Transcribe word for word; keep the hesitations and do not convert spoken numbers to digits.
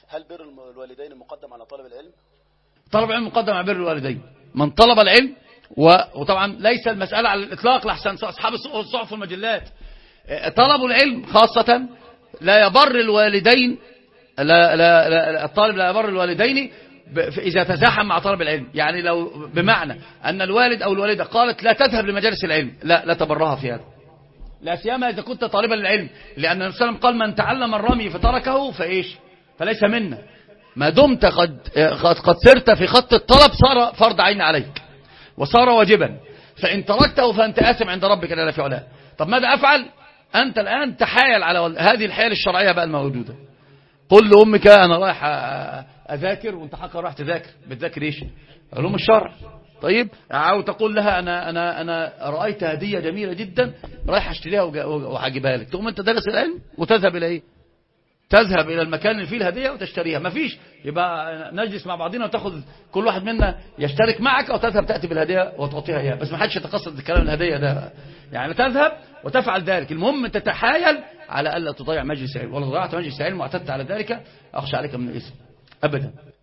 هل بر الوالدين مقدم على طلب العلم؟ طلب العلم مقدم على بر الوالدين. من طلب العلم و... وطبعا ليس المسألة على الإطلاق لحسن أصحاب الصحف والمجلات طلبوا العلم خاصة لا يبر الوالدين لا لا لا الطالب لا يبر الوالدين إذا تزاحم مع طلب العلم. يعني لو بمعنى أن الوالد أو الوالدة قالت لا تذهب لمجالس العلم، لا لا تبرها في هذا، لا سيما إذا كنت طالبا للعلم، لأن النبي صلى الله عليه وسلم قال من تعلم الرمي فتركه فإيش فليس منا. ما دمت قد قد سرت في خط الطلب صار فرض عين عليك وصار واجبا، فإن تركته فأنت آثم عند ربك جل في علاه. طب ماذا أفعل؟ أنت الآن تحايل على هذه الحيل الشرعية بقى الموجودة. قل لأمك أنا رايح أذاكر وأنت حقا رايح تذاكر، بتذاكر إيش؟ علوم الشرع. طيب، أو تقول لها أنا أنا أنا رأيت هدية جميلة جدا رايح أشتريها وهجيبها لك، تقوم أنت درس العلم وتذهب إلى إيه؟ تذهب إلى المكان اللي فيه الهدية وتشتريها. ما فيش، يبقى نجلس مع بعضنا وتاخذ كل واحد منا يشترك معك، أو تذهب تأتي بالهدية وتعطيها إياها. بس ما حدش يتقصد الكلام الهدية ده، يعني تذهب وتفعل ذلك. المهم تتحايل على ألا تضيع مجلس علم، ولا ضيعت مجلس علم واعتدت على ذلك أخشى عليك من الإثم أبدا.